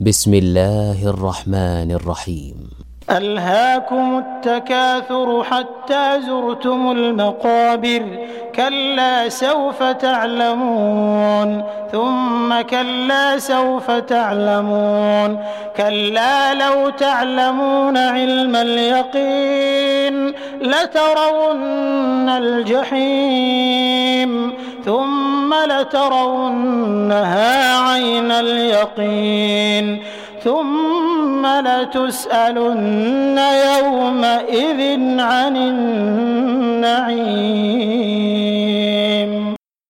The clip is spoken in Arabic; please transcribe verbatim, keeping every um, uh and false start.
بسم الله الرحمن الرحيم. ألهاكم التكاثر حتى زرتم المقابر كلا سوف تعلمون ثم كلا سوف تعلمون كلا لو تعلمون علم اليقين لترون الجحيم ثم لترونها عين اليقين ثم لتسألن يومئذ عن النعيم.